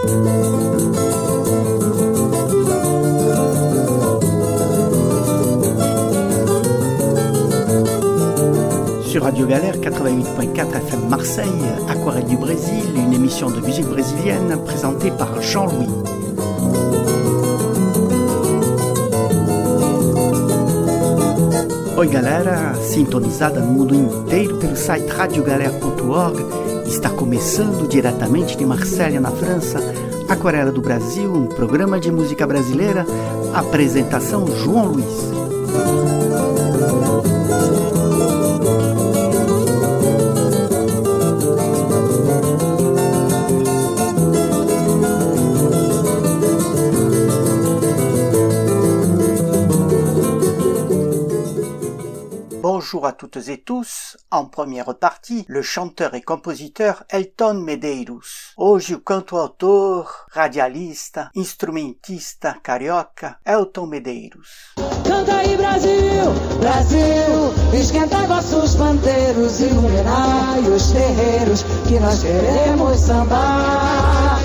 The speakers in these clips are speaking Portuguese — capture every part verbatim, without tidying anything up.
Sur Radio Galère quatre-vingt-huit point quatre F M Marseille, Aquarelle du Brésil, une émission de musique brésilienne présentée par Jean-Louis. Oi galera, sintonizada no mundo inteiro pelo site radio galera ponto org, está começando diretamente de Marselha, na França, Aquarela do Brasil, um programa de música brasileira, apresentação João Luiz. Bonjour à toutes et tous. En première partie, le chanteur et compositeur Elton Medeiros. Hoje o cantautor, radialista, instrumentista carioca Elton Medeiros. Canta aí Brasil, Brasil, esquenta vossos pandeiros, iluminai os terreiros que nós queremos sambar.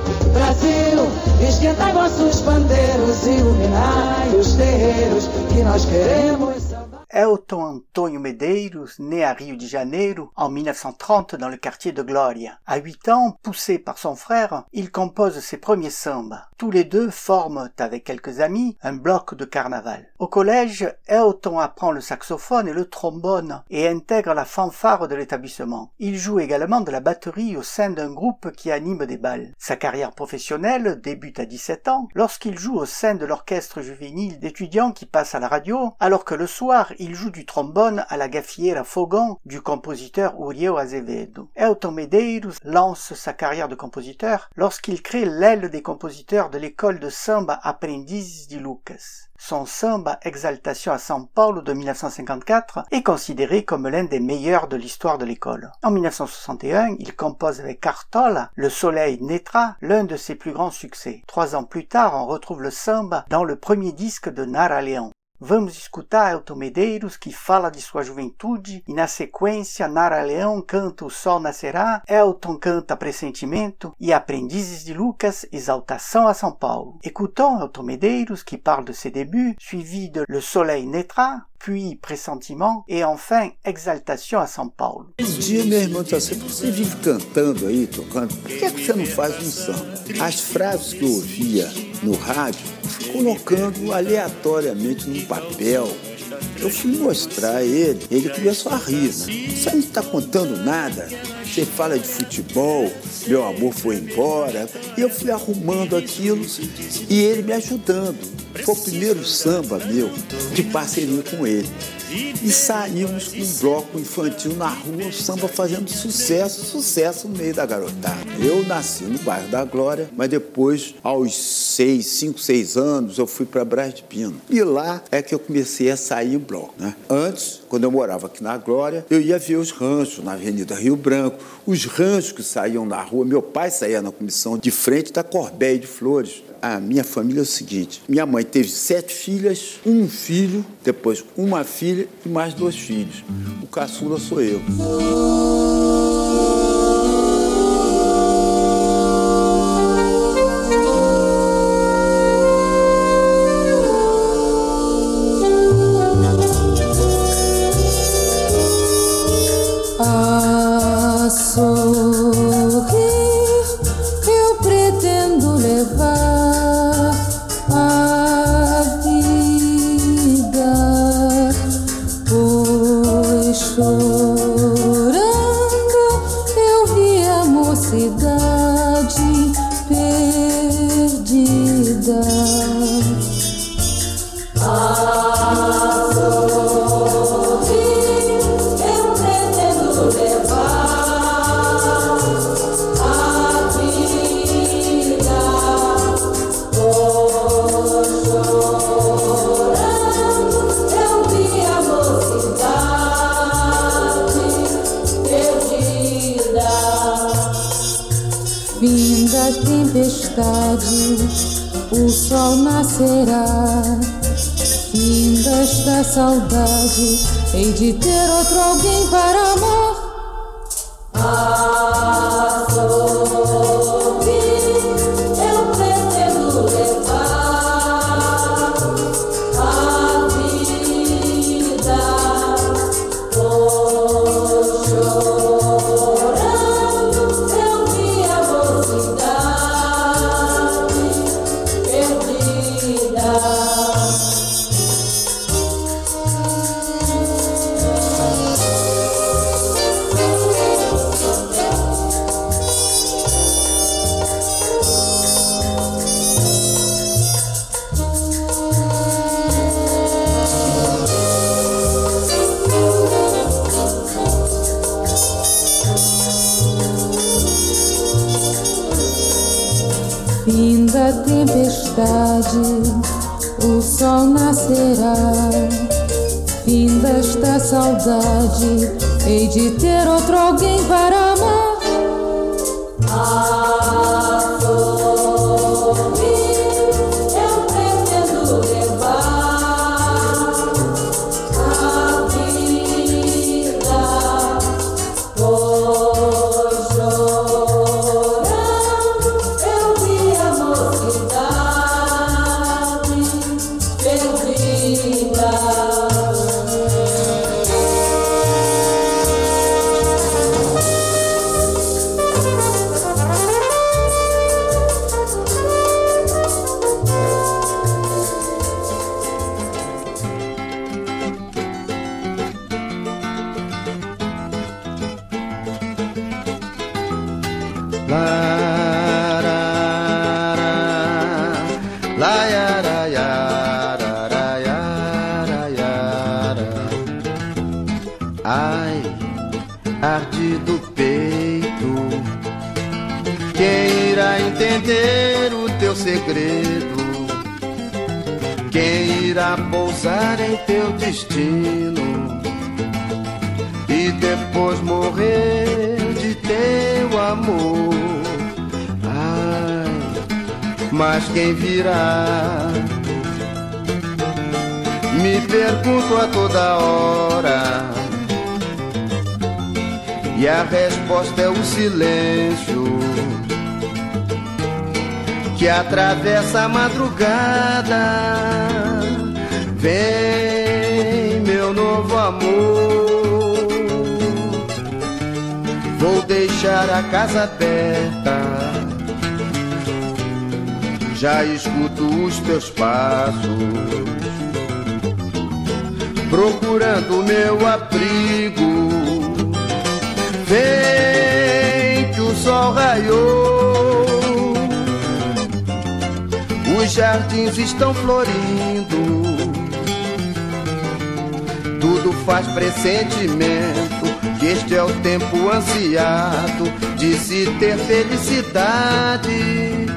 Brasil, esquentai vossos pandeiros, iluminai os terreiros que nós queremos sambar. Elton Antônio Medeiros, né à Rio de Janeiro en dix-neuf cent trente dans le quartier de Glória. À huit ans, poussé par son frère, il compose ses premiers sambas. Tous les deux forment, avec quelques amis, un bloc de carnaval. Au collège, Elton apprend le saxophone et le trombone et intègre la fanfare de l'établissement. Il joue également de la batterie au sein d'un groupe qui anime des bals. Sa carrière professionnelle débute à dix-sept ans lorsqu'il joue au sein de l'orchestre juvénile d'étudiants qui passe à la radio, alors que le soir, il joue du trombone à la Gafieira Fogão du compositeur Uriel Azevedo. Elton Medeiros lance sa carrière de compositeur lorsqu'il crée l'aile des compositeurs de l'école de samba Aprendizes de Lucas. Son samba Exaltation à São Paulo de dix-neuf cent cinquante-quatre est considéré comme l'un des meilleurs de l'histoire de l'école. En dix-neuf cent soixante et un, il compose avec Cartola Le Soleil Naîtra, l'un de ses plus grands succès. Trois ans plus tard, on retrouve le samba dans le premier disque de Nara Leão. Vamos escutar Elton Medeiros, que fala de sua juventude, e na sequência Nara Leão canta O Sol Nascerá, Elton canta Pressentimento e Aprendizes de Lucas, Exaltação à São Paulo. Écoutons Elton Medeiros qui parle de ses débuts, suivi de Le Soleil Naîtra, puis Pressentiment et enfin Exaltação a São Paulo. Um dia meu irmão disse assim, você vive cantando aí, tocando, por que, é que você não faz um samba? As frases que eu ouvia no rádio, colocando aleatoriamente num papel. Eu fui mostrar a ele, ele começou a rir, né? Você não está contando nada, você fala de futebol, meu amor foi embora, e eu fui arrumando aquilo e ele me ajudando. Foi o primeiro samba meu de parceria com ele. E saímos com um bloco infantil na rua, o samba fazendo sucesso, sucesso no meio da garotada. Eu nasci no bairro da Glória, mas depois, aos seis, cinco, seis anos, eu fui para Brás de Pina. E lá é que eu comecei a sair em bloco, né? Antes, quando eu morava aqui na Glória, eu ia ver os ranchos na Avenida Rio Branco, os ranchos que saíam na rua. Meu pai saía na comissão de frente da Corbeia de Flores. A minha família é o seguinte, minha mãe teve sete filhas, um filho, depois uma filha e mais dois filhos. O caçula sou eu. A sorrir eu pretendo levar chorando, eu vi a mocidade perdida. A sorrir, eu pretendo levar a vida. Por chorando, eu vi a mocidade. Vinda a tempestade, o sol nascerá. Finda esta saudade, hei de ter outro alguém para amar. A sorrir, fim da tempestade, o sol nascerá. Fim desta saudade, hei de ter outro alguém para amar. A sorrir eu pretendo levar a vida, pois chorando eu vi a mocidade perdida. Ai, arde do peito, quem irá entender o teu segredo? Quem irá pousar em teu destino e depois morrer de teu amor? Ai, mas quem virá? Me pergunto a toda hora, e a resposta é o silêncio que atravessa a madrugada. Vem, meu novo amor, vou deixar a casa aberta. Já escuto os teus passos, procurando meu abrigo. Vem que o sol raiou, os jardins estão florindo, tudo faz pressentimento que este é o tempo ansiado de se ter felicidade.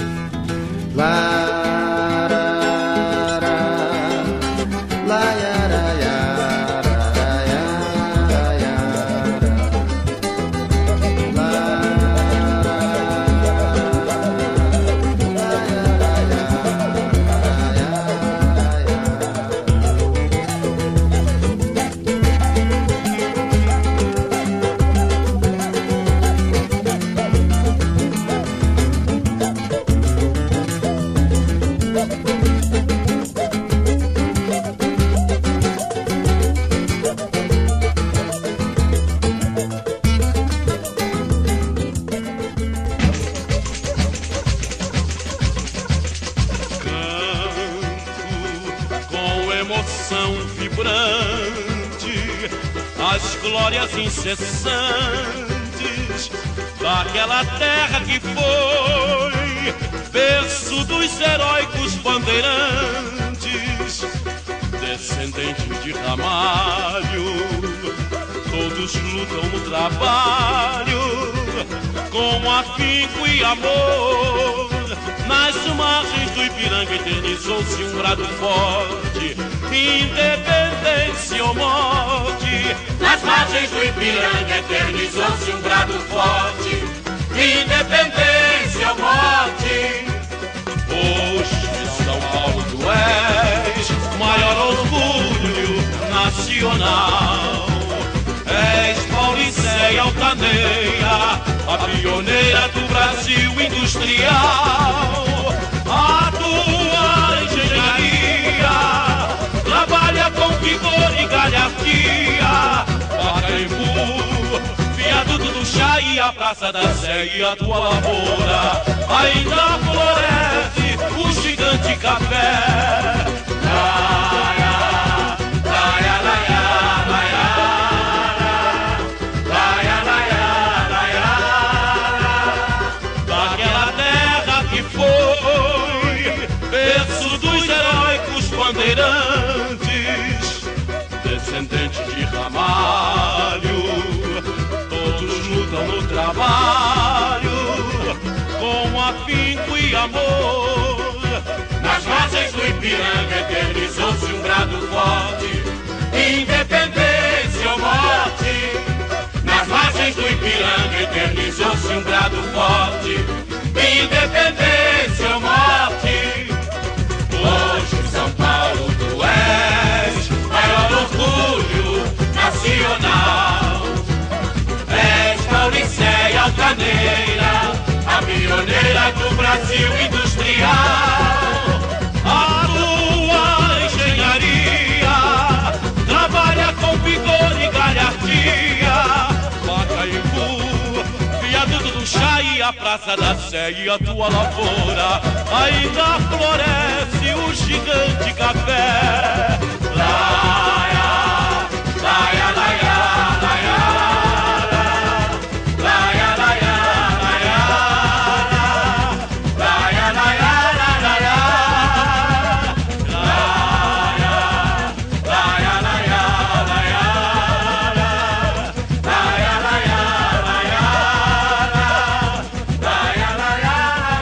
Lá, lá, lá, glórias incessantes daquela terra que foi berço dos heróicos bandeirantes, descendentes de Ramalho, todos lutam no trabalho com afinco e amor. Nas margens do Ipiranga eternizou-se um brado forte, independência ou morte. Nas margens do Ipiranga eternizou-se um brado forte, independência ou morte. Hoje São Paulo tu és maior orgulho nacional. És Paulicéia altaneira, a pioneira do Brasil industrial. A tua engenharia trabalha com vigor e galhardia. Pacaembu, viaduto do chá e a Praça da Sé e a tua lavoura ainda floresce o gigante café. Laia, laia, laia, laia, laia, laia, laia, daquela terra que foi berço dos heróicos bandeirantes, descendentes de Ramalho, todos lutam no trabalho com a afinco e amor. Nas margens do Ipiranga eternizou-se um brado forte, independência ou morte. Nas margens do Ipiranga eternizou-se um brado forte, independência ou morte. Hoje São Paulo tu és maior orgulho nacional. És Paulicéia altaneira, a pioneira do Brasil industrial. A tua engenharia trabalha com vigor e galhardia. Pacaembu, viaduto do chá e a Praça da Sé e a tua lavoura. Ainda floresce o gigante café. Laia, laia, laia, laia. Laia, laia, laia. Laia, laia, laia. Laia, laia, laia, laia. Laia, laia, laia. Laia, laia,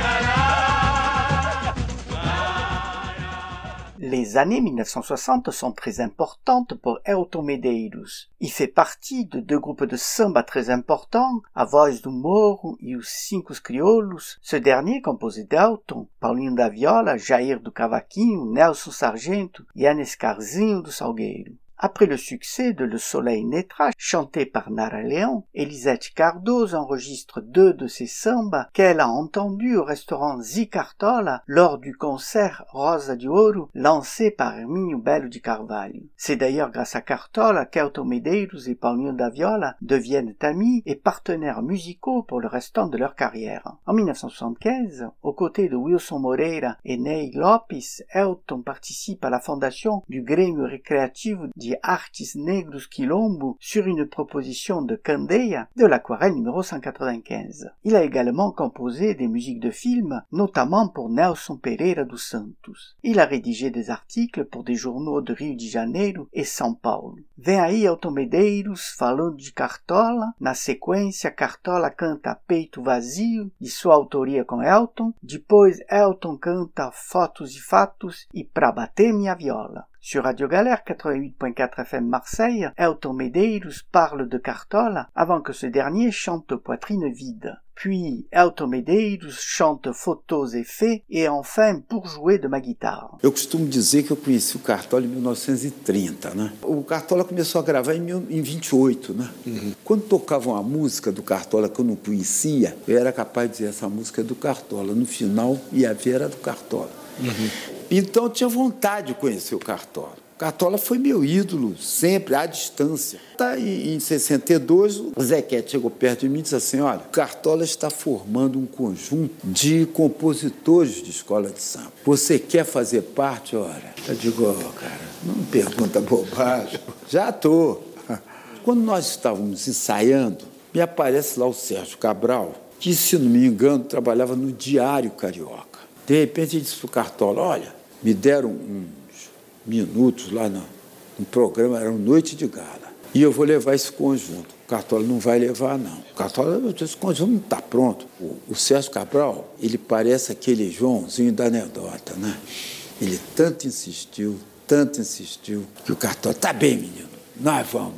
laia. Les années mille neuf cent soixante sont très importantes pour Elton Medeiros. Il fait partie de deux groupes de samba très importants, A Voz do Morro et os Cinco Crioulos, ce dernier composé d'Elton, Paulinho da Viola, Jair do Cavaquinho, Nelson Sargento et Yanes Carzinho do Salgueiro. Après le succès de Le Soleil naîtra, chanté par Nara Leão, Elisete Cardoso enregistre deux de ses sambas qu'elle a entendus au restaurant Zicartola lors du concert Rosa de Ouro lancé par Hermínio Belo de Carvalho. C'est d'ailleurs grâce à Cartola qu'Elton Medeiros et Paulinho da Viola deviennent amis et partenaires musicaux pour le restant de leur carrière. En mille neuf cent soixante-quinze, aux côtés de Wilson Moreira et Ney Lopes, Elton participe à la fondation du Grêmio Recreativo de Artes Negros Quilombo sur une proposition de Candeia de l'Aquarelle numéro cent quatre-vingt-quinze. Il a également composé des musiques de films, notamment pour Nelson Pereira dos Santos. Il a rédigé des articles pour des journaux de Rio de Janeiro e São Paulo. Vem aí Elton Medeiros falando de Cartola, na sequência Cartola canta Peito Vazio, de sua autoria com Elton, depois Elton canta Fotos e Fatos e Pra Bater Minha Viola. Sur Radio Galère quatre-vingt-huit point quatre F M Marseille, Elton Medeiros parle de Cartola avant que ce dernier chante Poitrine vide. Puis Elton Medeiros chante Photos et Faits et enfin Pour jouer de ma guitare. Eu costumo dizer que eu conheci o Cartola em mil novecentos e trinta, né? O Cartola começou a gravar em, mil, em vinte e oito, né? Uhum. Quando tocava uma música do Cartola que eu não conhecia, eu era capaz de dizer essa música é do Cartola. No final ia ver era do Cartola. Uhum. Então eu tinha vontade de conhecer o Cartola. O Cartola foi meu ídolo, sempre, à distância. Tá, em sessenta e dois, o Zequete chegou perto de mim e disse assim, olha, o Cartola está formando um conjunto de compositores de escola de samba. Você quer fazer parte? Olha, eu digo, oh, cara, não me pergunta bobagem. Já tô. Quando nós estávamos ensaiando, me aparece lá o Sérgio Cabral, que, se não me engano, trabalhava no Diário Carioca. De repente, ele disse para o Cartola, olha, me deram uns minutos lá no, no programa, era Noite de Gala, e eu vou levar esse conjunto. O Cartola não vai levar, não. O Cartola, esse conjunto não está pronto. O, o Sérgio Cabral, ele parece aquele Joãozinho da anedota, né? Ele tanto insistiu, tanto insistiu, que o Cartola, tá bem, menino, nós vamos.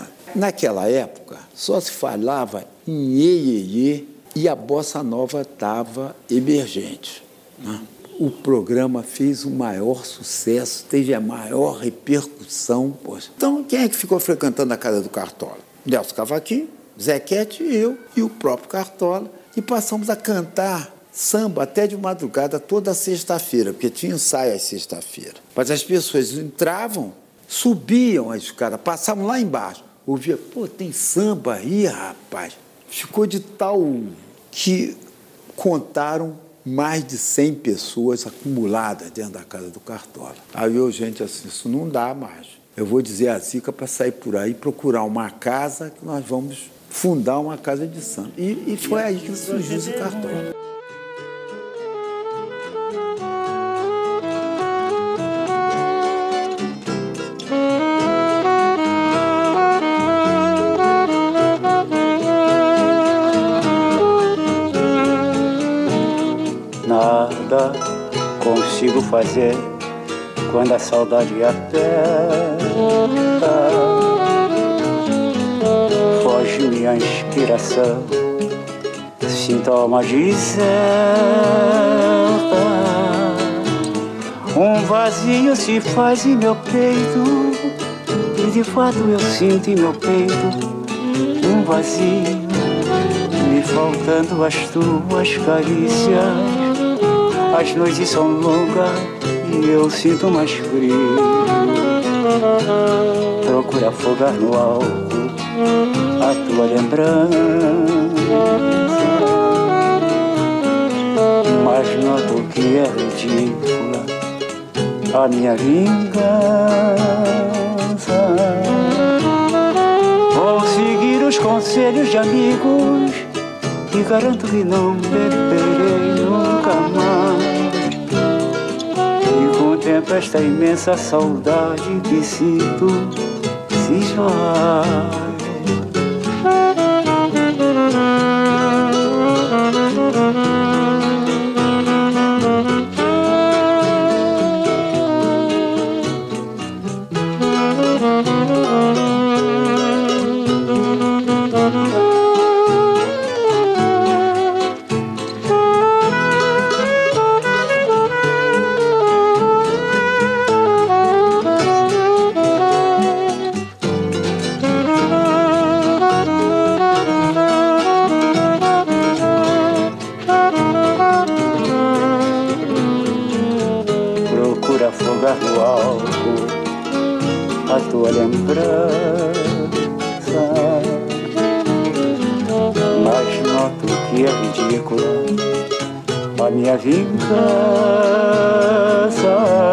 Naquela época, só se falava em iê-iê-iê e a bossa nova estava emergente, né? O programa fez o maior sucesso, teve a maior repercussão. Poxa. Então, quem é que ficou frequentando a casa do Cartola? Nelson Cavaquinho, Zequete e eu, e o próprio Cartola. E passamos a cantar samba até de madrugada, toda sexta-feira, porque tinha ensaio às sexta-feira. Mas as pessoas entravam, subiam a escada, passavam lá embaixo. Ouvia, pô, tem samba aí, rapaz. Ficou de tal que contaram mais de cem pessoas acumuladas dentro da casa do Cartola. Aí eu, gente, assim, isso não dá mais. Eu vou dizer a Zica para sair por aí, procurar uma casa, que nós vamos fundar uma casa de samba. E, e foi aí que surgiu esse Cartola. Nada consigo fazer quando a saudade aperta. Foge minha inspiração, sintoma deserta. Um vazio se faz em meu peito, e de fato eu sinto em meu peito um vazio, me faltando as tuas carícias. As noites são longas e eu sinto mais frio. Procura afogar no álcool a tua lembrança, mas noto que é ridícula a minha vingança. Vou seguir os conselhos de amigos e garanto que não beberei nunca mais. E com o tempo esta imensa saudade que sinto se esvai. No álcool a tua lembrança, mas noto que é ridícula a minha vingança.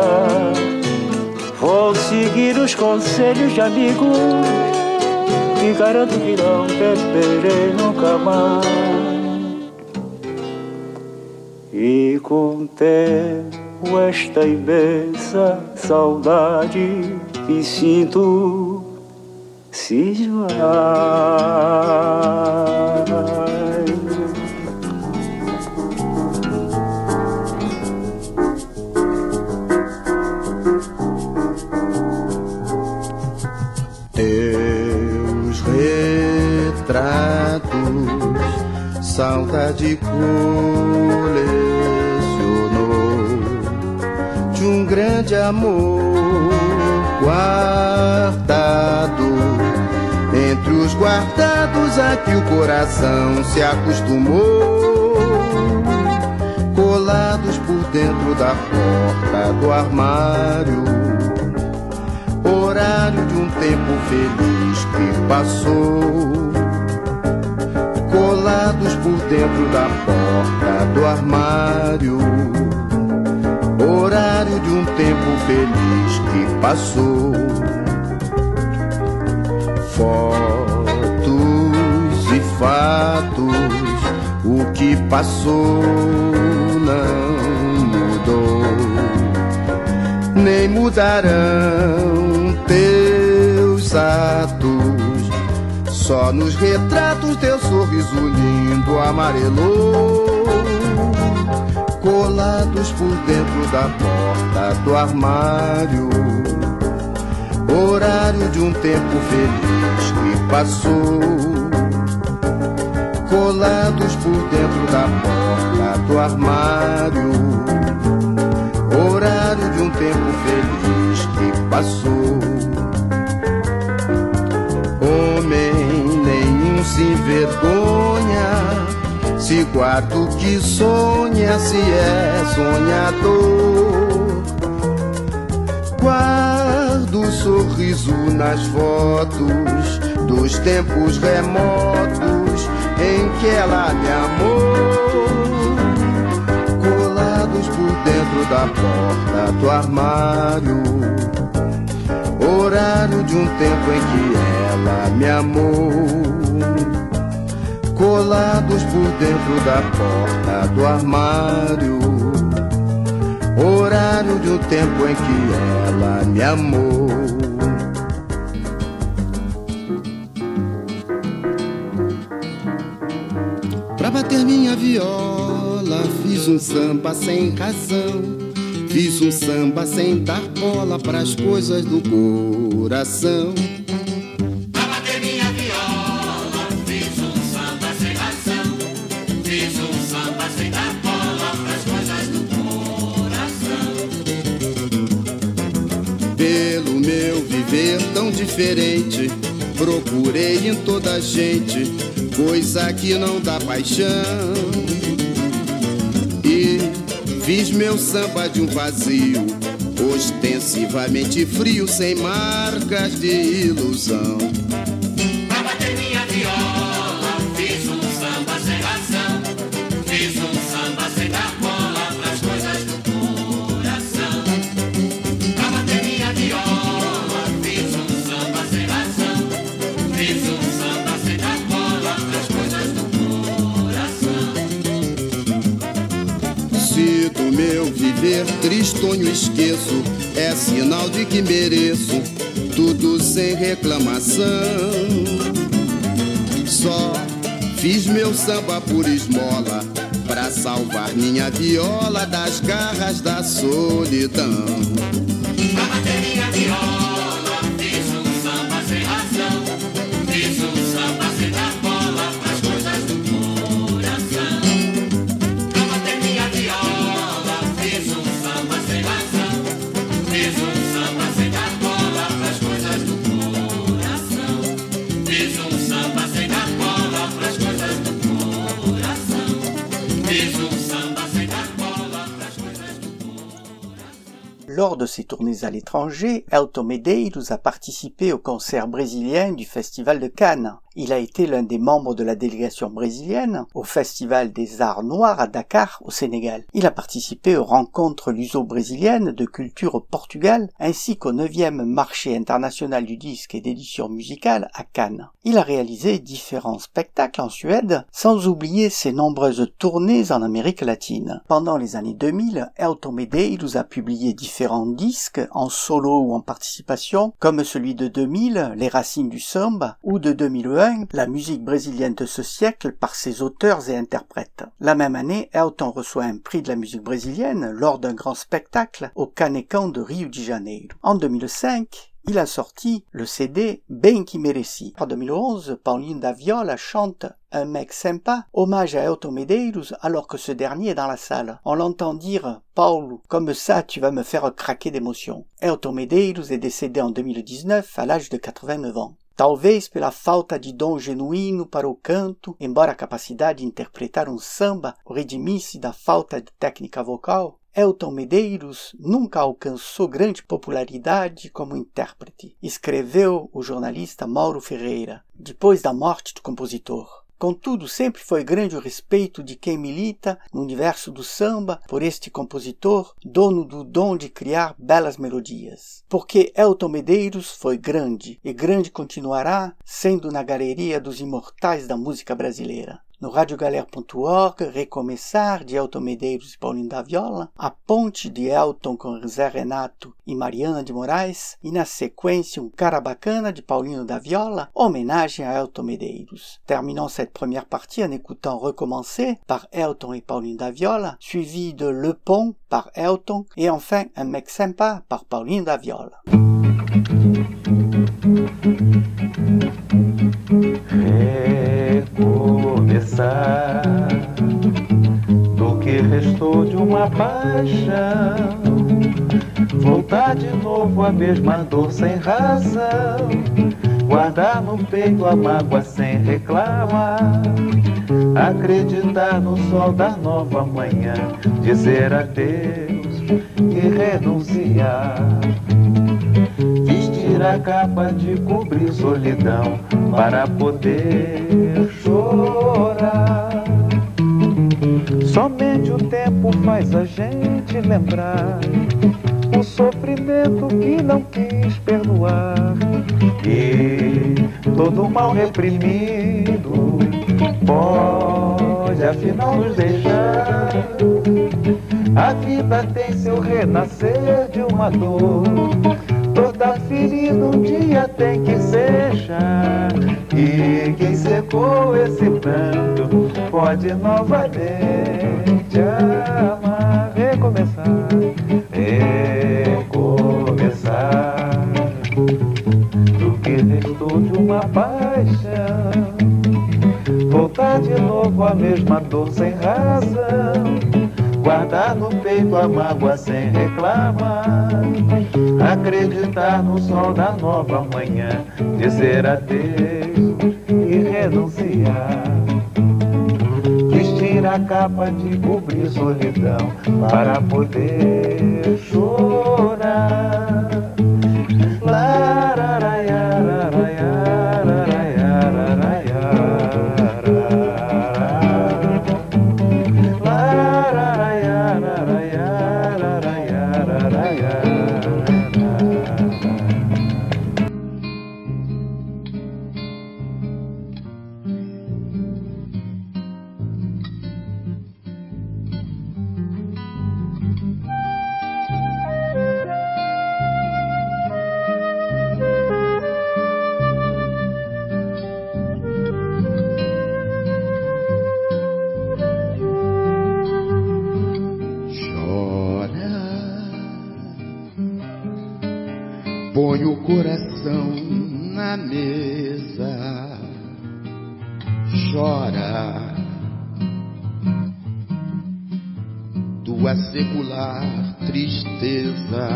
Vou seguir os conselhos de amigos e garanto que não beberei nunca mais. E com o tempo esta imensa saudade que sinto se esvai. Teus retratos, saudade um grande amor guardado entre os guardados a que o coração se acostumou, colados por dentro da porta do armário, horário de um tempo feliz que passou, colados por dentro da porta do armário, horário de um tempo feliz que passou. Fotos e fatos, o que passou não mudou, nem mudarão teus atos. Só nos retratos teu sorriso lindo amarelou, colados por dentro da porta do armário, horário de um tempo feliz que passou, colados por dentro da porta do armário, horário de um tempo feliz que passou. Homem nenhum se envergonha, se guarda o que sonha, se é sonhador. Guarda o sorriso nas fotos dos tempos remotos em que ela me amou, colados por dentro da porta do armário, horário de um tempo em que ela me amou, colados por dentro da porta do armário, horário de um tempo em que ela me amou. Para bater minha viola, fiz um samba sem razão. Fiz um samba sem dar bola pras coisas do coração. Pra bater minha viola, fiz um samba sem razão. Fiz um samba sem dar bola pras coisas do coração. Pelo meu viver tão diferente, procurei em toda a gente coisa que não dá paixão. E fiz meu samba de um vazio, ostensivamente frio, sem marcas de ilusão. Pra bater minha viola, fiz um samba sem razão. Fiz um samba sem dar bola pras coisas do coração. Pra bater minha viola, fiz um samba sem razão. Fiz um samba sem dar bola pras coisas do coração. Se do meu viver tristonho esqueço, é sinal de que mereço tudo sem reclamação. Só fiz meu samba por esmola, pra salvar minha viola das garras da solidão. Pra bater minha viola, fiz um samba sem razão. Fiz um samba sem dar bola pras coisas do coração. Pra bater minha viola, fiz um samba sem razão. Fiz um samba sem dar bola pras coisas do coração. Fiz um samba sem dar bola pras coisas do coração. Fiz um samba sem dar bola pras coisas do coração. Lors de ses tournées à l'étranger, Elton Medeiros a participé au concert brésilien du Festival de Cannes. Il a été l'un des membres de la délégation brésilienne au Festival des Arts Noirs à Dakar, au Sénégal. Il a participé aux rencontres luso-brésiliennes de culture au Portugal, ainsi qu'au neuvième marché international du disque et d'édition musicale à Cannes. Il a réalisé différents spectacles en Suède, sans oublier ses nombreuses tournées en Amérique latine. Pendant les années deux mille, Elton Medeiros a publié différents disques, en solo ou en participation, comme celui de deux mille, Les Racines du Samba, ou de deux mille un, La musique brésilienne de ce siècle par ses auteurs et interprètes. La même année, Elton reçoit un prix de la musique brésilienne lors d'un grand spectacle au Canecão de Rio de Janeiro. En deux mille cinq, il a sorti le C D Bem Que Mereci. En deux mille onze, Paulinho da Viola chante Un mec sympa, hommage à Elton Medeiros alors que ce dernier est dans la salle. On l'entend dire « Paulo, comme ça tu vas me faire craquer d'émotion ». Elton Medeiros est décédé en deux mille dix-neuf à l'âge de quatre-vingt-neuf ans. Talvez pela falta de dom genuíno para o canto, embora a capacidade de interpretar um samba o redimisse da falta de técnica vocal, Elton Medeiros nunca alcançou grande popularidade como intérprete, escreveu o jornalista Mauro Ferreira, depois da morte do compositor. Contudo, sempre foi grande o respeito de quem milita no universo do samba por este compositor, dono do dom de criar belas melodias. Porque Elton Medeiros foi grande, e grande continuará, sendo na galeria dos imortais da música brasileira. No radiogalera ponto org, Recomeçar, de Elton Medeiros e Paulinho da Viola, A Ponte, de Elton com Zé Renato e Mariana de Moraes, e na sequência Um Cara Bacana, de Paulinho da Viola, homenagem a Elton Medeiros. Terminons cette première partie en écoutant Recommencer par Elton et Paulinho da Viola, suivi de Le Pont par Elton, et enfin Un mec sympa par Paulinho da Viola. Recomeçar do que restou de uma paixão, voltar de novo a mesma dor sem razão, guardar no peito a mágoa sem reclamar, acreditar no sol da nova manhã, dizer adeus e renunciar, vestir a capa de cobrir solidão para poder chorar. Somente o tempo faz a gente lembrar o sofrimento que não quis perdoar, e todo mal reprimido pode afinal nos deixar. A vida tem seu renascer de uma dor, Toda ferida um dia tem que secar, e quem secou esse pranto pode novamente amar, recomeçar, recomeçar. Do que restou de uma paixão, voltar de novo a mesma dor sem razão, guardar no peito a mágoa sem reclamar, acreditar no sol da nova manhã, dizer adeus e renunciar, vestir a capa de cobrir solidão para poder chorar. Põe o coração na mesa, chora tua secular tristeza,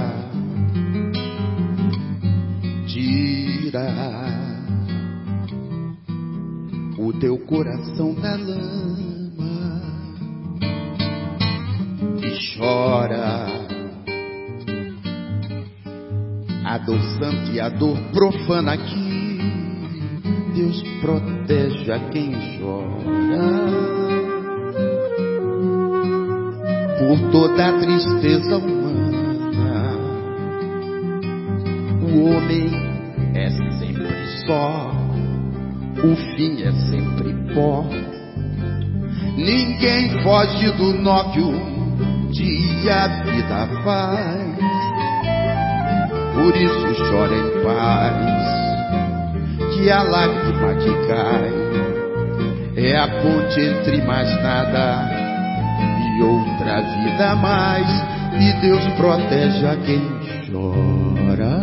tira o teu coração da lama e chora a dor santa e a dor profana que Deus protege a quem chora. Por toda a tristeza humana, o homem é sempre só, o fim é sempre pó. Ninguém foge do nó que um dia a vida faz. Por isso chora em paz, que a lágrima que cai é a ponte entre mais nada e outra vida a mais. E Deus protege a quem chora.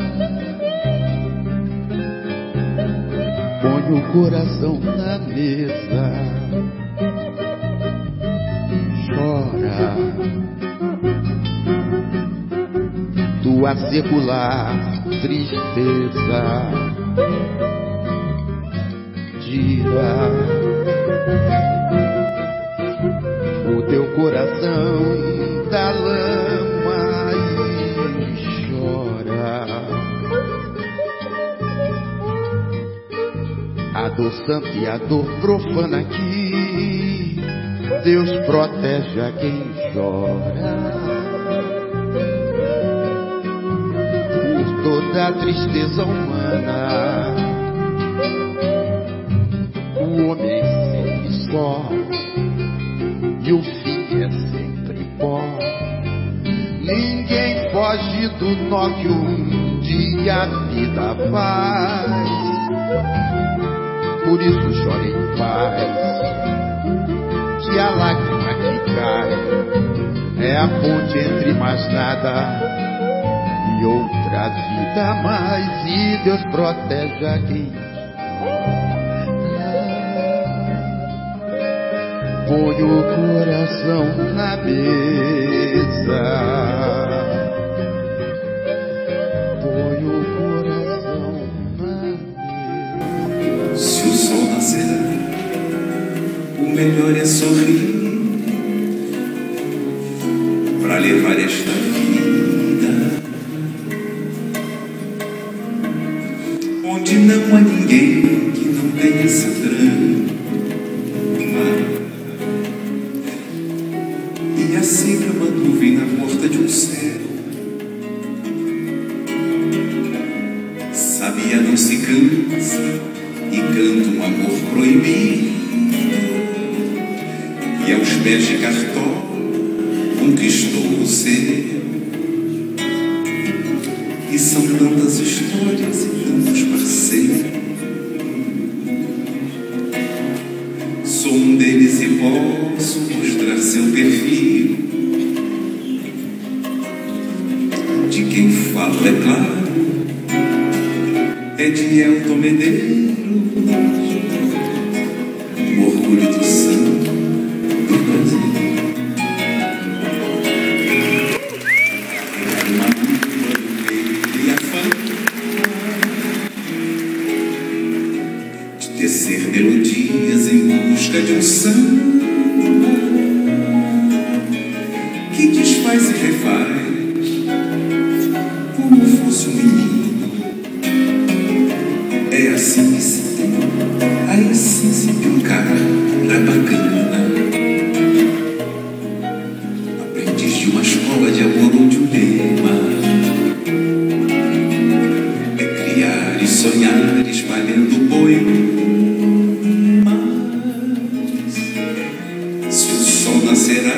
Põe o coração na mesa, chora tua secular tristeza, tira o teu coração da lama e chora a dor santa e a dor profana que Deus protege a quem chora. Toda a tristeza humana, o homem é sempre só e o fim é sempre pó. Ninguém foge do nó que um dia a vida faz. Por isso chora em paz, que a lágrima que cai é a ponte entre mais nada e outra vida a mais. E Deus protege a quem põe o coração na mesa, põe o coração na mesa. Se o sol nascer, o melhor é sorrir pra levar esta vida onde não há ninguém que não tenha essa trama. E há sempre uma nuvem na porta de um céu. Sabia não se cansa e canta um amor proibido. E aos pés de cartola conquistou o céu. E são tantas histórias e tantos parceiros. Sou um deles e posso mostrar seu perfil. De quem falo, é claro, é de Elton Medeiros, o orgulho do samba do Brasil. Uma lua do peito e a fama de tecer melodias em busca de um samba que desfaz e refaz como fosse um menino. É assim que se tem a essência de um cara bacana, aprendiz de uma escola de amor ou de um lema. É criar e sonhar espalhando poemas. Se o sol nascerá,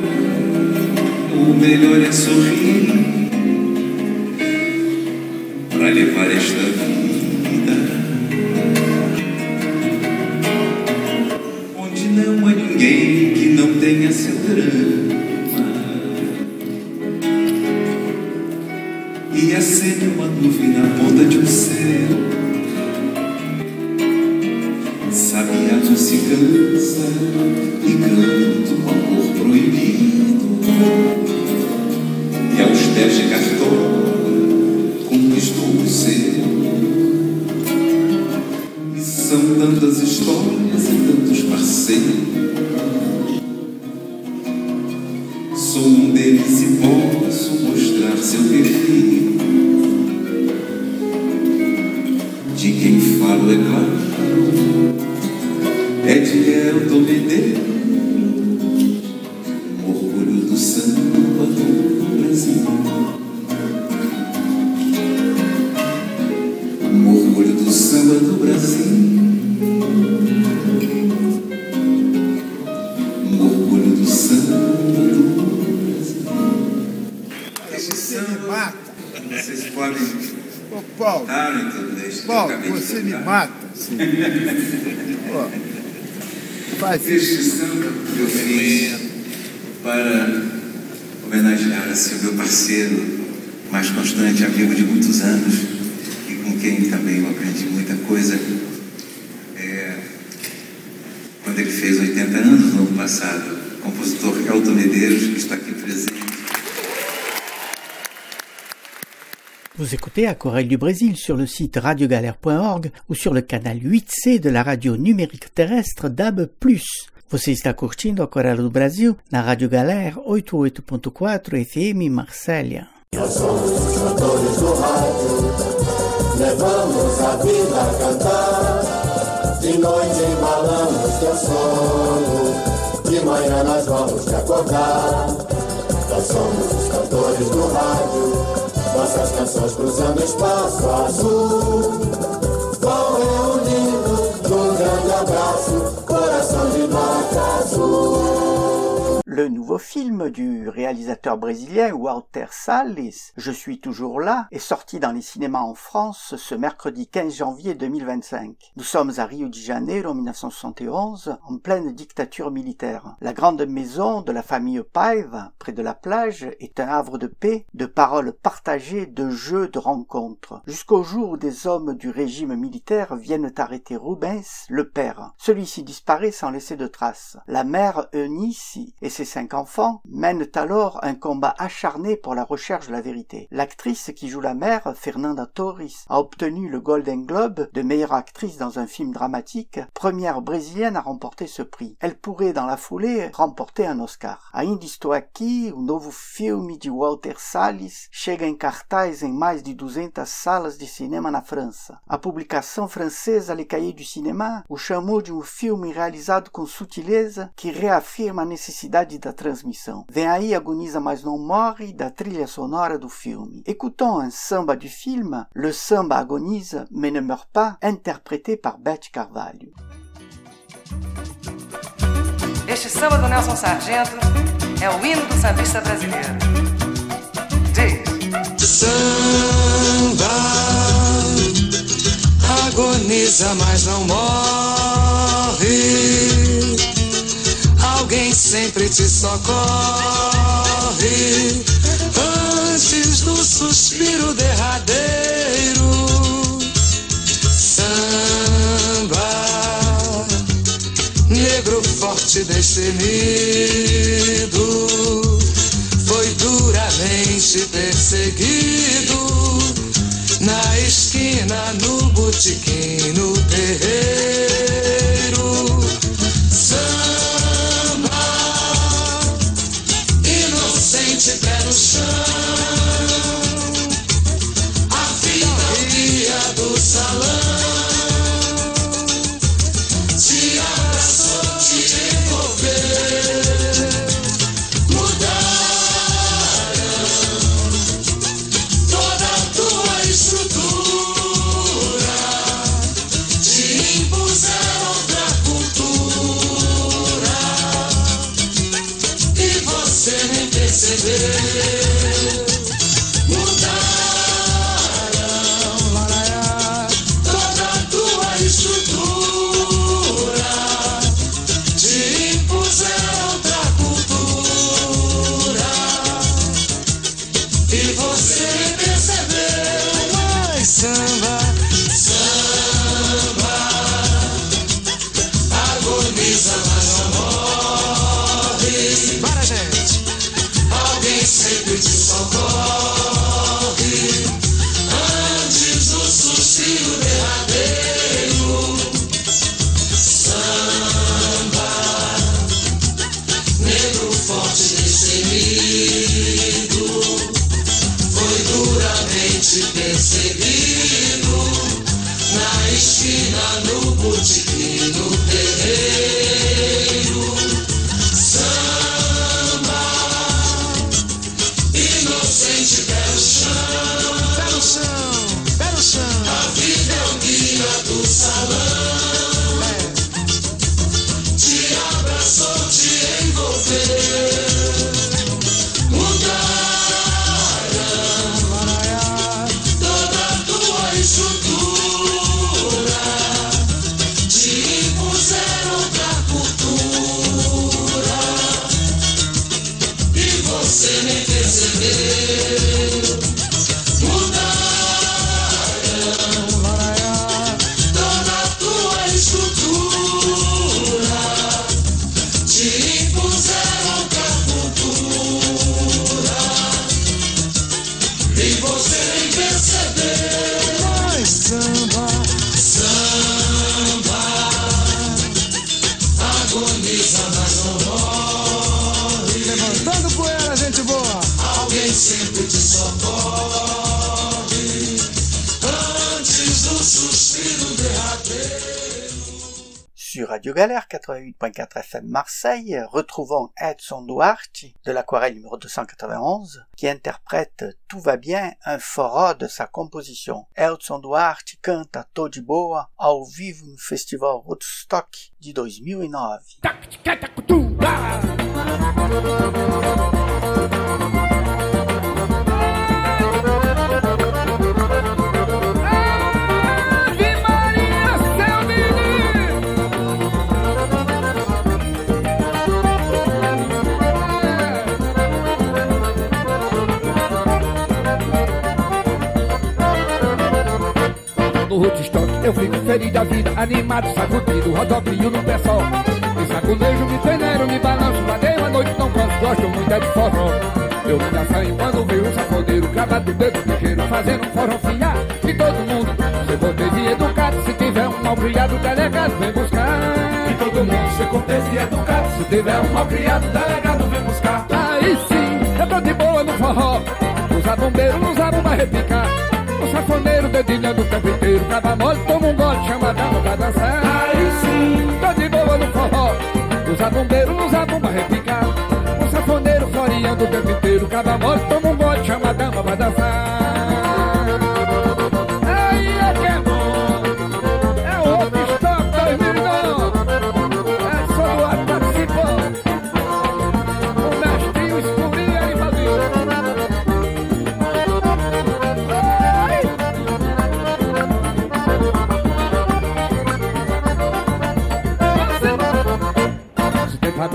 o melhor é sorrir para levar esta vida onde não há ninguém que não tenha seu drama. E é sempre uma nuvem na ponta de um céu. Sabiá não se cansa e canta um amor proibido. E aos pés de cartão conquistou o seu. E são tantas histórias e tantos parceiros. Sou um deles e posso mostrar seu perfil. De quem falo, é claro, é de Elton Medeiros, o orgulho do samba do Brasil. O orgulho do samba do Brasil. O orgulho do samba do Brasil. Esse samba, vocês podem Ô, Paulo, dar em tudo isso. Paulo, você me mata. Sim. Ó, faz Este isso. samba eu fiz para homenagear assim, o meu parceiro mais constante, amigo de muitos anos, e com quem também eu aprendi muita coisa. É, quando ele fez oitenta anos no ano passado, o compositor Elton Medeiros, que está aqui presente. Vous écoutez Aquarelle du Brésil sur le site radiogalère point org ou sur le canal huit C de la radio numérique terrestre D A B plus. Você está curtindo Aquarelle do Brasil na Rádio Galère oitenta e oito ponto quatro F M Marsella. Nós somos os cantores do rádio, levamos a vida a cantar. De noite embalamos teu sono, de manhã nós vamos te acordar. Nós somos os cantores do rádio, nossas canções cruzando espaço azul, vão reunindo num grande abraço, coração de nota azul. Le nouveau film du réalisateur brésilien Walter Salles, Je suis toujours là, est sorti dans les cinémas en France ce mercredi quinze janvier deux mille vingt-cinq. Nous sommes à Rio de Janeiro en mille neuf cent soixante et onze, en pleine dictature militaire. La grande maison de la famille Paiva, près de la plage, est un havre de paix, de paroles partagées, de jeux, de rencontres. Jusqu'au jour où des hommes du régime militaire viennent arrêter Rubens, le père. Celui-ci disparaît sans laisser de traces. La mère Eunice et ses cinq enfants mènent alors un combat acharné pour la recherche de la vérité. L'actrice qui joue la mère, Fernanda Torres, a obtenu le Golden Globe de meilleure actrice dans un film dramatique, première brésilienne à remporter ce prix. Elle pourrait dans la foulée remporter un Oscar. Ainda estou aqui, o novo filme de Walter Salles chega em cartaz em mais de duzentas salas de cinema na França. A publicação francesa Le Cahiers du Cinéma o chamou de um filme realizado com sutileza que reafirma a necessidade da transmissão. Vem aí Agoniza Mas Não Morre, da trilha sonora do filme. Écoutons un samba du film, Le samba agonise mais ne meurt pas, interprété par Beth Carvalho. Este samba do Nelson Sargento é o hino do sambista brasileiro. Diz. agoniza, mas não morre. Alguém sempre te socorre antes do suspiro derradeiro. Samba, negro forte destemido, foi duramente perseguido na esquina, no botequim, no terreiro. Samba, inocente, pé no chão, a filha do salão te abraçou, te envolveu. Mudaram toda a tua estrutura, te impuseram outra cultura e você nem percebeu. Mudaram toda a tua estrutura, te impuseram outra cultura e você nem percebeu. Mas samba, samba, agoniza, mas não morre. Para, gente. Alguém sempre te socorre antes do suspiro derradeiro. Samba, negro forte destemido, foi duramente perseguido na esquina, no botequim, no terreiro. Samba, inocente, pé no chão, pé no chão, pé no chão. A vida é o guia do salão, te abraçou, te envolveu. Mudaram toda a tua estrutura, te impuseram outra cultura e você nem percebeu. Mudaram toda a tua estrutura, te impuseram outra cultura e você nem percebeu. Mas samba, samba, agoniza, mas não morre. Levantando poeira, gente boa. Alguém sempre te socorre antes do suspiro derradeiro. Sur Radio Galère quatre-vingt-huit point quatre F M Marseille, retrouvons Edson Duarte de l'aquarelle numéro deux cent quatre-vingt-onze qui interprète Tout va bien, un forró de sa composition. Edson Duarte canta Tô de Boa ao vivo no Festival Woodstock de dois mil e nove. No Woodstock eu fico feliz da vida, animado, sacudido, rodopio no pé só. Me saculejo, me peneiro, me balanço, vadeio a noite, não canso, gosto muito é de forró. Eu me assanho quando vejo um safoneiro, cravado dedo ligeiro, fazendo um forró fiar. E todo mundo, ser cortês e educado, se tiver um mal criado, delegado vem buscar. E todo mundo, ser cortês e educado, se tiver um mal criado, delegado vem buscar. Aí sim, eu tô de boa no forró, usa bombeiro, não usa bomba repicar. O safoneiro dedilhando o tempo inteiro, cava mole, toma um gole, chama a dama pra dançar. Aí sim, tô de boa no forró, usa bombeiro, não usa bomba repicar. O safoneiro floreando o tempo inteiro, cava mole, toma um gole, chama a dama pra dançar. Aí é que é bom, é o Woodstock dois mil e nove, é só o ar participou, o mestre, o escurinho e a invadida.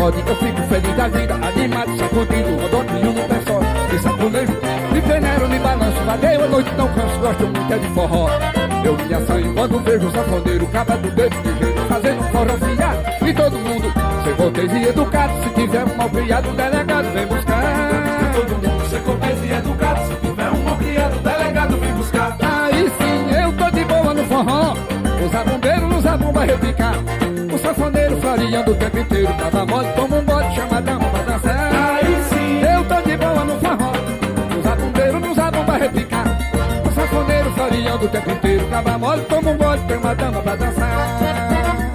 pagode, eu fico feliz da vida, animado, sacudido, rodopio no pé só. E saculejo, me peneiro, me balanço, vadeio a noite, não canso, gosto muito é de forró. Eu me assanho quando vejo o sanfoneiro, caba do dedo ligeiro, fazendo forrofiado. E todo mundo, ser cortês e educado, se tiver um mal criado, o delegado vem buscar. Todo mundo ser cortês e educado, se tiver um mal criado, o delegado vem buscar. Aí sim, eu tô de boa no forró, os abombeiros nos abomba repicar. O sanfoneiro floreando o tempo inteiro, tava mole, toma um bote, chama a dama pra dançar. Aí sim, eu tô de boa no forró, os abombeiros nos abomba repicar. O sanfoneiro floreando o tempo inteiro, tava mole, toma um bote, chama a dama pra dançar.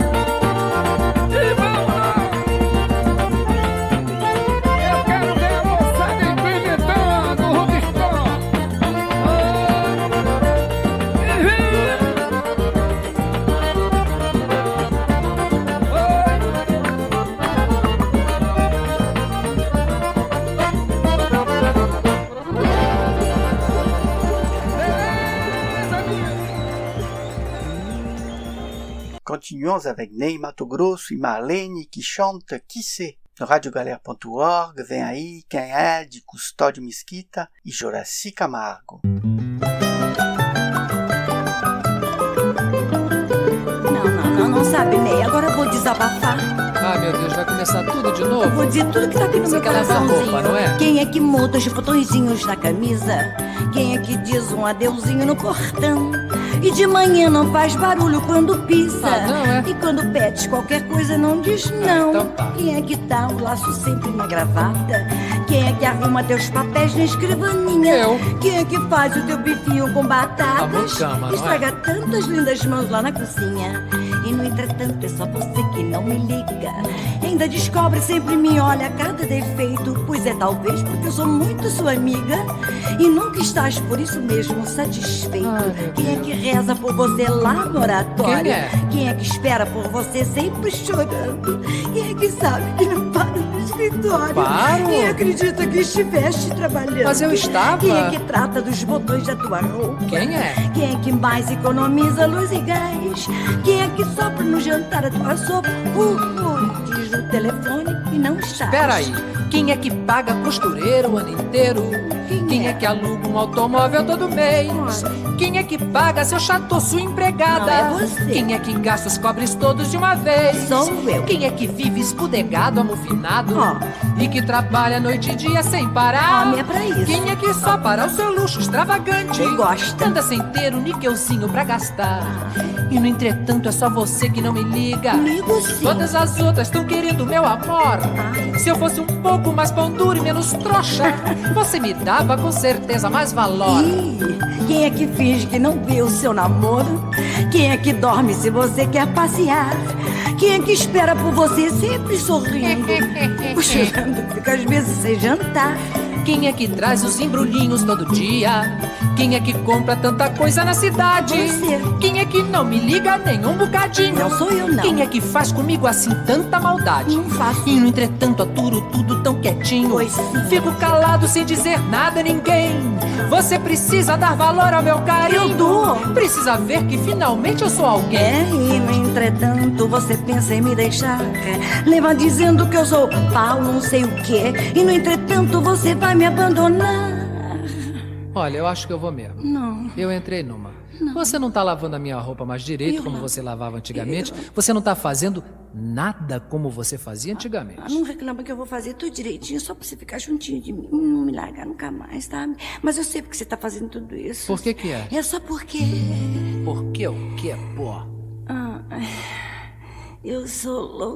Continuons avec Ney Mato Grosso e Marlene que chante Qui sait. No rádio galera ponto org vem aí Quem é de Custódio Mesquita e Joraci Camargo. Não, não, não, não sabe, Ney. Agora eu vou desabafar. Ah, meu Deus, vai começar tudo de novo? Eu vou dizer tudo que tá aqui no Você meu quer lavar coraçãozinho. roupa, não é? Quem é que muda os botõezinhos na camisa? Quem é que diz um adeuzinho no portão? E de manhã não faz barulho quando pisa. Ah, não, é? E quando pedes qualquer coisa não diz não. Então tá. Quem é que dá o laço sempre na gravata? Quem é que arruma teus papéis na escrivaninha? Eu. Quem é que faz o teu bifinho com batatas? A mucama, não é? Estraga tantas lindas mãos lá na cozinha. E no entretanto é só você que não me liga. Ainda descobre, sempre me olha a cada defeito. Pois é talvez porque eu sou muito sua amiga. E nunca estás por isso mesmo satisfeito. Ai, Quem é que reza por você lá no oratório? Quem é? Quem é que espera por você sempre chorando? Quem é que sabe que não para no escritório? Paro? Quem acredita que estiveste trabalhando? Mas eu estava. Quem é que trata dos botões da tua roupa? Quem é? Quem é que mais economiza luz e gás? Quem é que sopra no jantar a tua sopa? Uh, uh, diz no telefone e não está. Espera aí, quem é que paga costureira o ano inteiro? Quem, Quem é? é que aluga um automóvel todo mês? Quem é que paga seu chateau, sua empregada? Não, é você. Quem é que gasta os cobres todos de uma vez? Sou eu. Quem é que vive esbudegado, amofinado? Ó. E que trabalha noite e dia sem parar? Homem é pra isso. Quem é que só para o seu luxo extravagante? Quem gosta. Anda sem ter um níquelzinho pra gastar. E no entretanto é só você que não me liga. Ligo sim. Todas as outras estão querendo meu amor. Ai. Se eu fosse um pouco mais pão duro e menos trouxa, você me dava com certeza mais valor. Ih, quem é que finge que não vê o seu namoro? Quem é que dorme se você quer passear? Quem é que espera por você sempre sorrindo? Cochilando, fica às vezes sem jantar. Quem é que traz os embrulhinhos todo dia? Quem é que compra tanta coisa na cidade? Você. Quem é que não me liga nem um bocadinho? Não sou eu, não. Quem é que faz comigo assim tanta maldade? Não faço. E no entretanto aturo tudo tão quietinho. Pois sim. Fico calado sem dizer nada a ninguém. Você precisa dar valor ao meu carinho. Eu dou. Precisa ver que finalmente eu sou alguém. É, e no entretanto você pensa em me deixar. Leva dizendo que eu sou pau, não sei o quê. E no entretanto você vai me abandonar. Olha, eu acho que eu vou mesmo. Não. Eu entrei numa. Não. Você não tá lavando a minha roupa mais direito Eu como não. você lavava antigamente. Eu- Você não tá fazendo nada como você fazia antigamente. Ah, não reclama que eu vou fazer tudo direitinho, só pra você ficar juntinho de mim. Não me largar nunca mais, tá? Mas eu sei porque você tá fazendo tudo isso. Por que que é? É só porque... Por que o que, pô? Ah, eu sou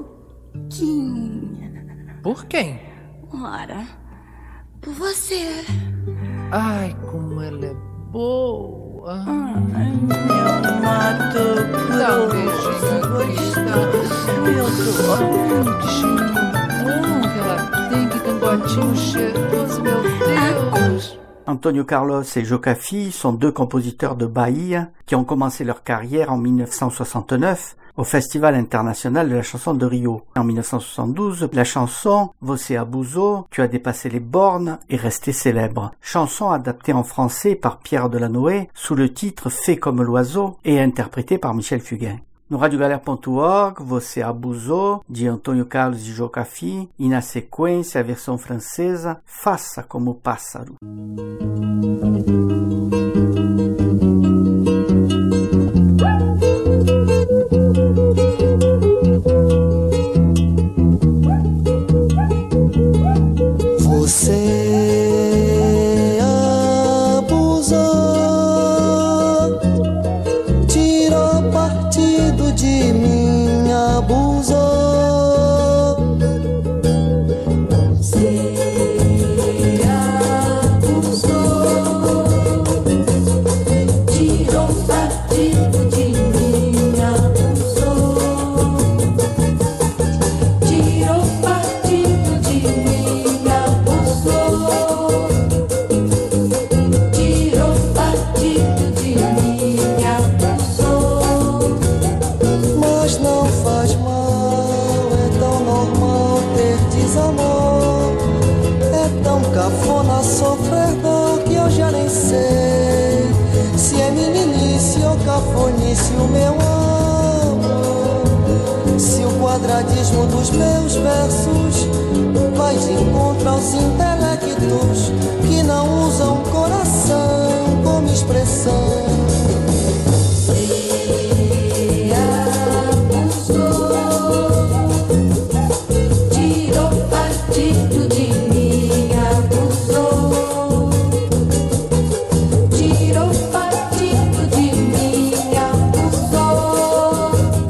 louquinha. Por quem? Ora, por você. Ai, como ela é boa. Ai, meu Mato Dá um beijinho, gostoso. Eu Hum, que ela tem, que cangotinho cheiroso, meu Deus. Antonio Carlos et Jocafi sont deux compositeurs de Bahia qui ont commencé leur carrière en mille neuf cent soixante-neuf au Festival international de la chanson de Rio. En mille neuf cent soixante-douze, la chanson « Você abusou, tu as dépassé les bornes » est restée célèbre. Chanson adaptée en français par Pierre Delanoë sous le titre « Fait comme l'oiseau » et interprétée par Michel Fugain. No rádio galera ponto org você abusou de Antônio Carlos de Jocafi e na sequência a versão francesa Faça como Pássaro. Você abusou, tirou partido de mim, abusou. Você abusou, tirou partido de mim, abusou. Tirou partido de mim. Tirou partido de mim, abusou. Mas não faz mal, é tão normal ter desamor. É tão cafona sofrer dor que eu já nem sei se é meninice ou cafonice o meu amor. Se o quadradismo dos meus versos vai de encontro aos intelectos que não usam coração como expressão. Você abusou, tirou partido de mim, abusou. Tirou partido de mim, abusou.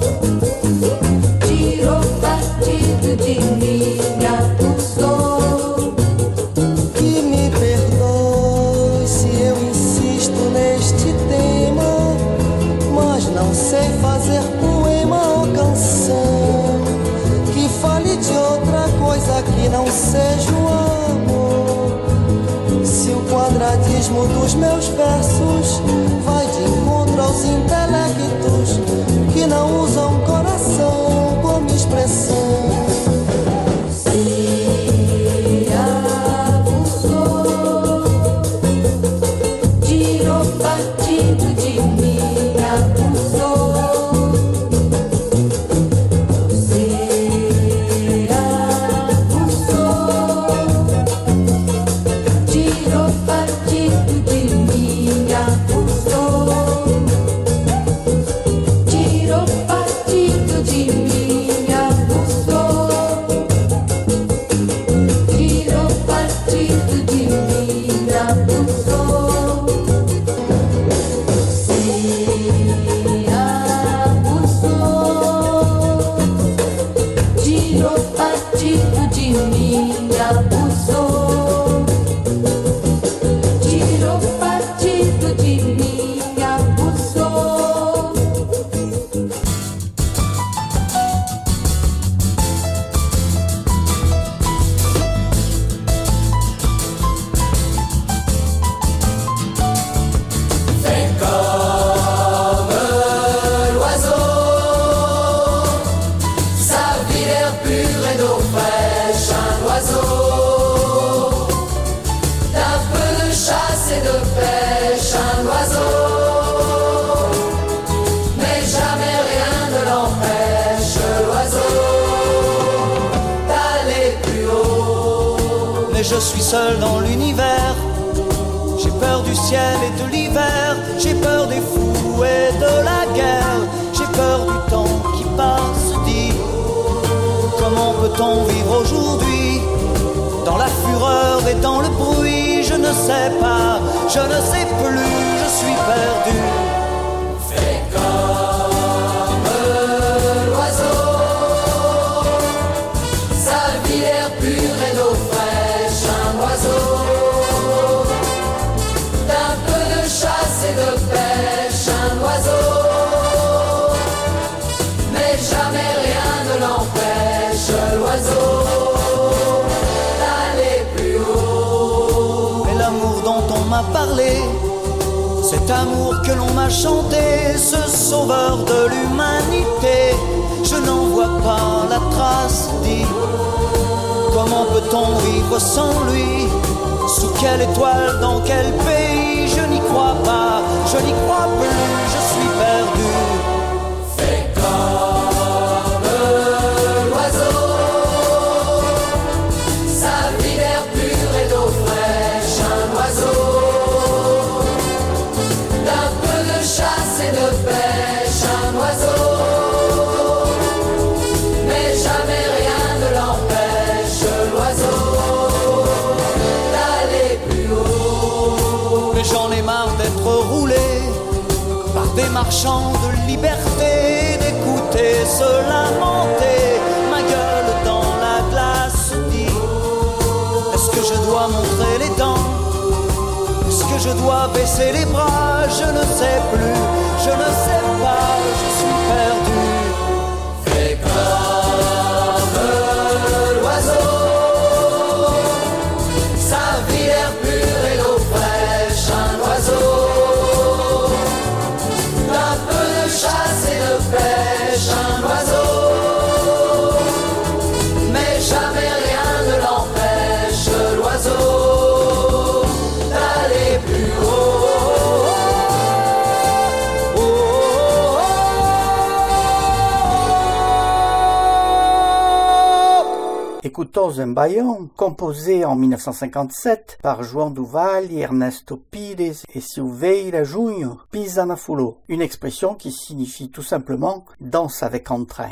Tirou partido de mim, abusou. Que me perdoe se eu insisto neste tema, mas não sei fazer poema ou canção que fale de outra coisa que não seja o amor. Se o quadradismo dos meus versos vai de encontro aos intelectos que não usam coração como expressão. Você abusou, tirou partido de mim, abusou. Você abusou, tirou partido de mim, abusou. Tirou partido de mim, abusou. Tirou partido de mim, abusou. Você abusou, tirou partido de mim, abusou. Tirou partido de mim, abusou. Fais comme l'oiseau, sa vie l'air pur et d'eau fraîche, un oiseau, d'un peu de chasse et de pêche, un oiseau, mais jamais rien ne l'empêche, l'oiseau, d'aller plus haut. Mais je suis seul dans l'univers. J'ai peur du ciel et de l'hiver. J'ai peur des fous et de la guerre. J'ai peur du temps qui passe. Dis, comment peut-on vivre aujourd'hui dans la fureur et dans le bruit? Je ne sais pas, je ne sais plus, je suis perdu. Fais comme l'oiseau, sa vie l'air pur et d'eau fraîche, un oiseau, d'un peu de chasse et de pêche, un oiseau, mais jamais rien ne l'empêche, l'oiseau, d'aller plus haut. Mais l'amour dont on m'a parlé, cet amour que l'on m'a chanté, ce sauveur de l'humanité, je n'en vois pas la trace. Dis, comment peut-on vivre sans lui? Sous quelle étoile, dans quel pays? Je n'y crois pas, je n'y crois plus, je suis perdu. Fais comme l'oiseau, sa vie d'air pur et d'eau fraîche, un oiseau, d'un peu de chasse et de pêche, un oiseau, mais jamais rien ne l'empêche, l'oiseau, d'aller plus haut. Mais j'en ai marre d'être roulé par des marchands de liberté, d'écouter se lamenter, ma gueule dans la glace dit. Est-ce que je dois montrer les dents? Est-ce que je dois baisser les bras? Je ne sais plus, je ne sais pas, je suis perdu. Fais comme l'oiseau, sa vie l'air pur et l'eau fraîche, un oiseau, d'un peu de chasse et de pêche, un oiseau, mais jamais rien ne l'empêche, l'oiseau, d'aller plus haut. Écoutons un baillon composé en mille neuf cent cinquante-sept par João do Vale, Ernesto Pires et Silveira Júnior, Pisa na Fulo, une expression qui signifie tout simplement danse avec entrain.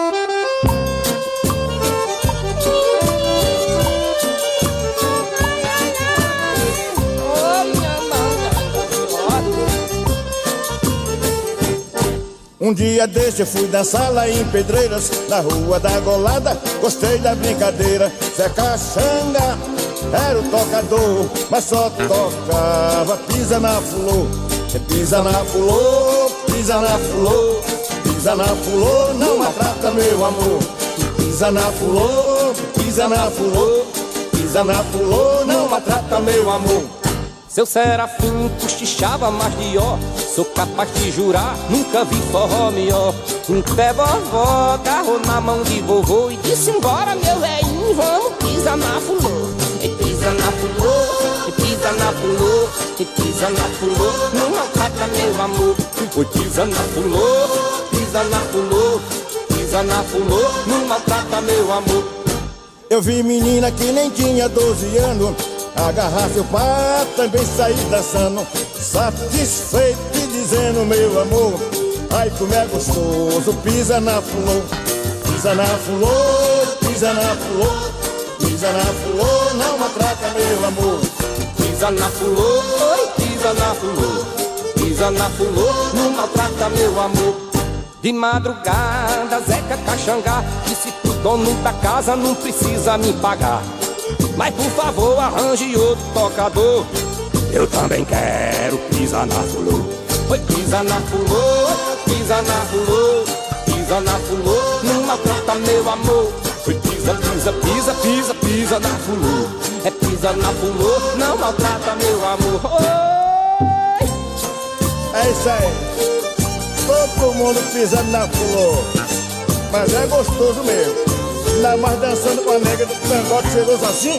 Um dia desse eu fui dançar lá em Pedreiras, na rua da Golada, gostei da brincadeira. Zé Caxanga era o tocador, mas só tocava pisa na fulô. É pisa na fulô, pisa na fulô, pisa na fulô, não maltrata meu amor. Pisa na fulô, pisa na fulô, pisa na fulô, não maltrata meu amor. Seu Serafim cochichava mais de ó, sou capaz de jurar, nunca vi forró melhor. Um pé vovó agarrou na mão de vovô e disse: embora meu velhinho, vamos pisar na fulô. E pisa na fulô, e pisa na fulô, e pisa na fulô, não maltrata meu amor. Oi, pisa na fulô, pisa na fulô, pisa na fulô, não maltrata meu amor. Eu vi menina que nem tinha doze anos agarrar seu pai, também sair dançando, satisfeito e dizendo: meu amor, ai como é gostoso, pisa na fulô, pisa na fulô, pisa na fulô, pisa na fulô, não maltrata meu amor. Pisa na fulô, oi, pisa na fulô, pisa na fulô, não maltrata meu amor. De madrugada, Zeca Caxangá disse pro dono da casa: não precisa me pagar, mas por favor arranje outro tocador, eu também quero pisar na fulô. Oi, pisa na fulô, pisa na fulô, pisa na fulô, não maltrata meu amor. Oi, pisa, pisa, pisa, pisa, pisa na fulô. É pisa na fulô, não maltrata meu amor. Oi. É isso aí, todo mundo pisando na fulô, mas é gostoso mesmo. Ainda mais dançando com a nega do cangote cheiroso assim.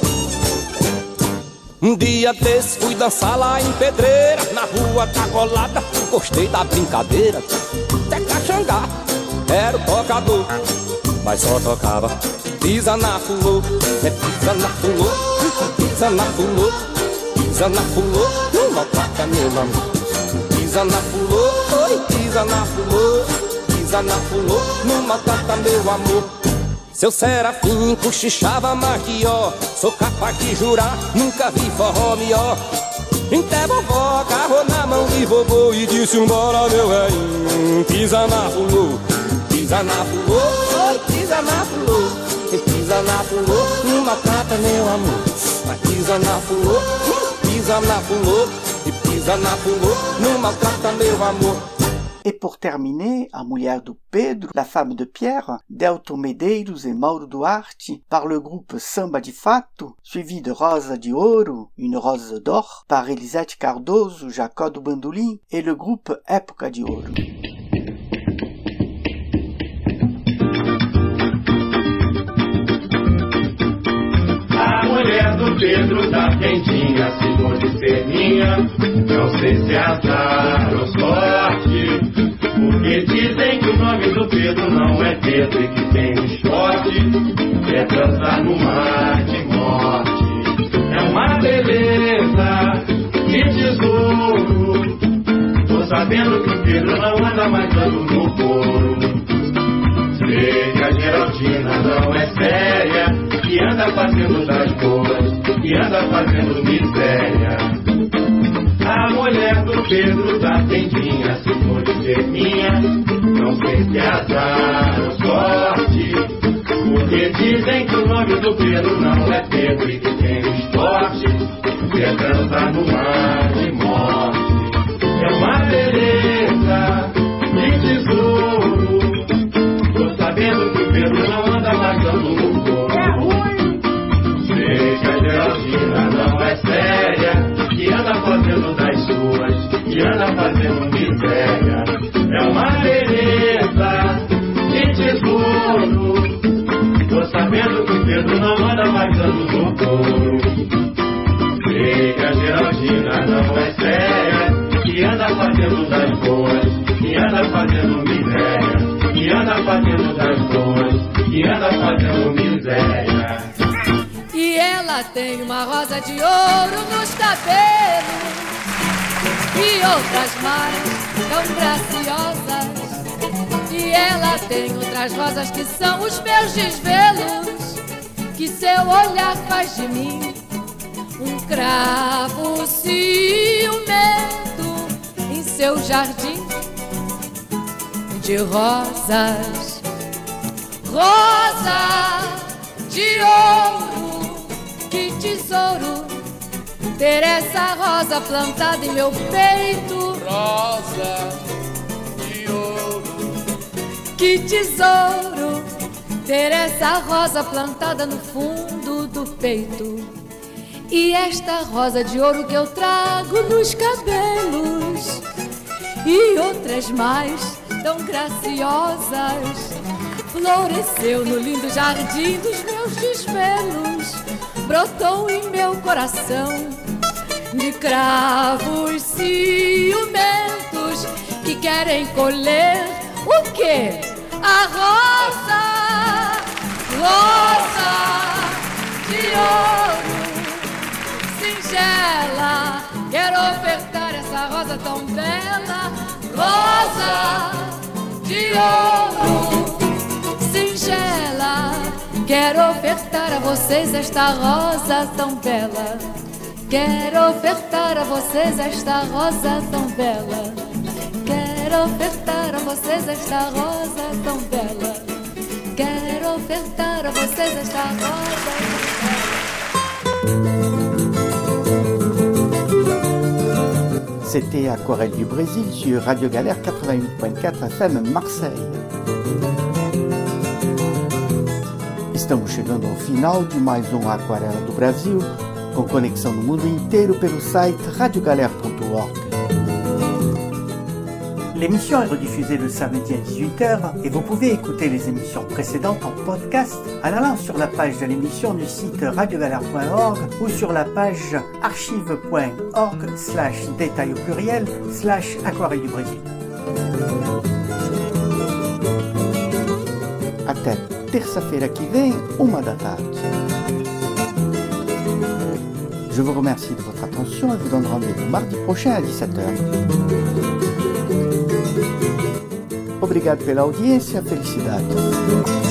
Um dia desse fui dançar lá em Pedreira, na rua da Golada, gostei da brincadeira. Zé Caxangá era o tocador, mas só tocava pisa na fulô. É pisa na fulô, pisa na fulô, pisa na fulô, não maltrata meu amor. Pisa na fulô, oi, pisa na fulô, pisa na fulô, não maltrata meu amor. Seu Serafim cochichava mais que ó, sou capaz de jurar, nunca vi forró melhor. Até vovó agarrou na mão de vovô e disse: embora meu velhinho, pisa na fulô, pisa na fulô, oi, pisa na fulô, pisa na fulô, não maltrata meu amor. Mas pisa na fulô, pisa na fulô, pisa na fulô, não maltrata meu amor. Et pour terminer, a Mulher do Pedro, la femme de Pierre, Delton Medeiros et Mauro Duarte, par le groupe Samba de Fato, suivi de Rosa de Ouro, une rose d'or, par Elisete Cardoso, Jacó do Bandolim, et le groupe Época de Ouro. A mulher do Pedro tá quentinha, se for de ser minha, não sei se é azar ou sorte, porque dizem que o nome nome do Pedro não é Pedro e que tem um esporte, é dançar no mar de morte. É uma beleza de tesouro. Tô sabendo que o Pedro não anda mais dando no couro. Sei que a Geraldina não é séria, que anda fazendo das boas, que anda fazendo miséria. A mulher do Pedro da tendinha, se for dizer minha, não sei se é azar ou sorte, porque dizem que o nome do Pedro não é Pedro e que tem um esporte, que é dançar no mar de morte. É uma beleza de tesouro. Tô sabendo que o Pedro não anda mais dando no corpo. É ruim. Sei que a Geraldina não é séria, que anda fazendo das suas, que anda fazendo miséria. É uma beleza de tesouro. Tô sabendo que o Pedro não anda mais dando no couro. Sei que a Geraldina não é séria, que anda fazendo das boas, que anda fazendo miséria, que anda fazendo das boas, que anda fazendo miséria. E ela tem uma rosa de ouro nos cabelos e outras mais tão graciosas. E ela tem outras rosas que são os meus desvelos, que seu olhar faz de mim um cravo ciumento em seu jardim de rosas. Rosa de ouro, que tesouro ter essa rosa plantada em meu peito. Rosa de ouro, que tesouro ter essa rosa plantada no fundo do peito. E esta rosa de ouro que eu trago nos cabelos e outras mais tão graciosas floresceu no lindo jardim dos meus desvelos, brotou em meu coração de cravos ciumentos que querem colher o quê? A rosa, rosa de ouro singela. Quero ofertar essa rosa tão bela, rosa de ouro singela. Quero ofertar a vocês esta rosa tão bela. Quero ofertar a vocês esta rosa tão bela. Quero ofertar a vocês esta rosa tão bela. Quero ofertar a vocês esta rosa tão bela. C'était Aquarelle du Brésil sur Radio Galère quatre-vingt-huit point quatre F M Marseille. Estamos chegando ao final de mais um Aquarela do Brasil, com conexão no mundo inteiro pelo site radio galère point org. L'émission est rediffusée le samedi à dix-huit heures et vous pouvez écouter les émissions précédentes en podcast en allant sur la page de l'émission du site radio galère point org ou sur la page archive point org slash détail au pluriel slash aquarelle du Brésil. Até terça-feira que vem, uma da tarde. Je vous remercie de votre attention et vous donne rendez-vous mardi prochain à dix-sept heures. Obrigado pela audiência, felicidade.